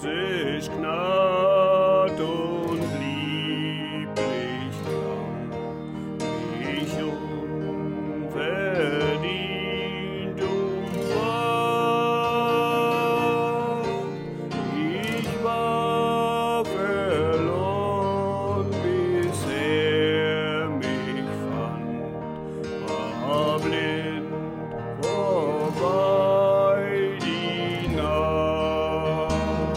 sich Gnad und lieblich klang, ich unverdient war. Ich war verloren, bis er mich fand, war blind vorbei die Nacht.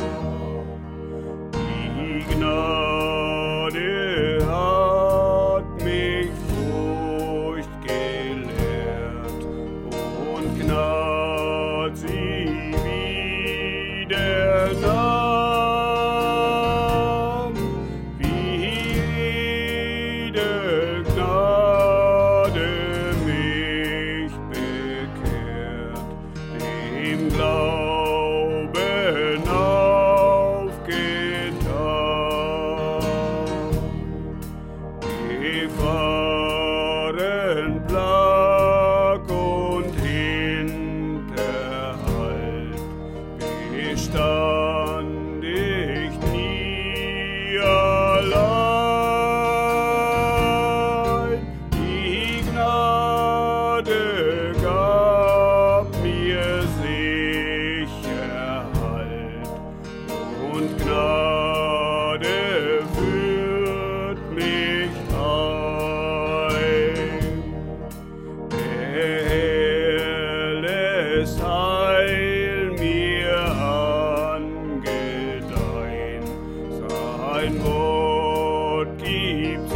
Die Gnade hat mich Furcht gelehrt und Gnad sie wieder nahm, wie jede Gnade mich bekehrt, dem Glauben aufgetan. Gefahren, Plag und Hinterhalt bestand ich nie allein. Die Gnade gab mir Sicherheit und Gnade führt mich heim. Der Herr lässt Heil mir angedeihen, sein Wort gibt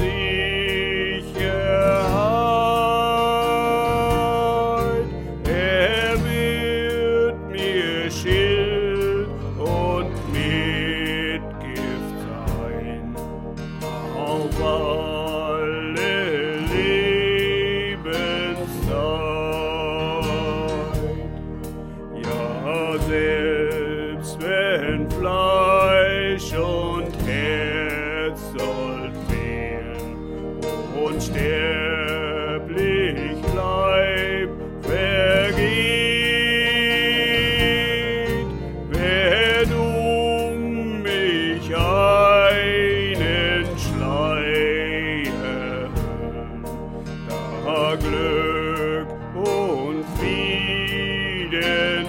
Sicherheit. Er wird mir Schild und Mitgift sein auf alle Lebenszeit. Ja, selbst wenn Fleisch und Herz soll fehlen und sterblich Leib vergeht, werd mich einen Schleier hüllen, da Glück und Frieden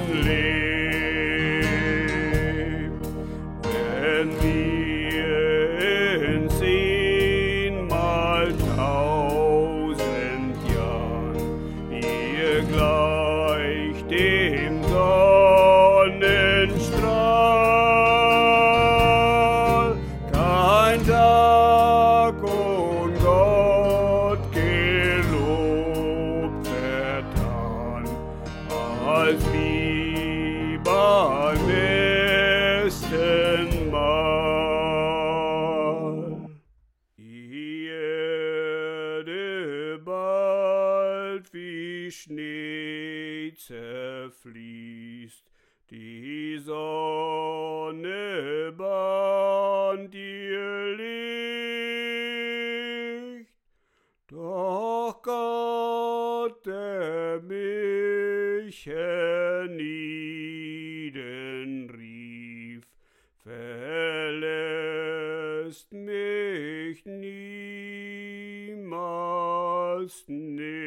lebt. Wenn wir in 10.000 Jahren ihr gleich dem Sonnenstrahl, kein Tag und Gott gelobt vertan, als wie beim ersten Mal. Die Erde bald wie Schnee zerfließt, die Sonne bahnt ihr Licht, doch Gott, der mich hernieden rief, verlässt mich niemals nicht.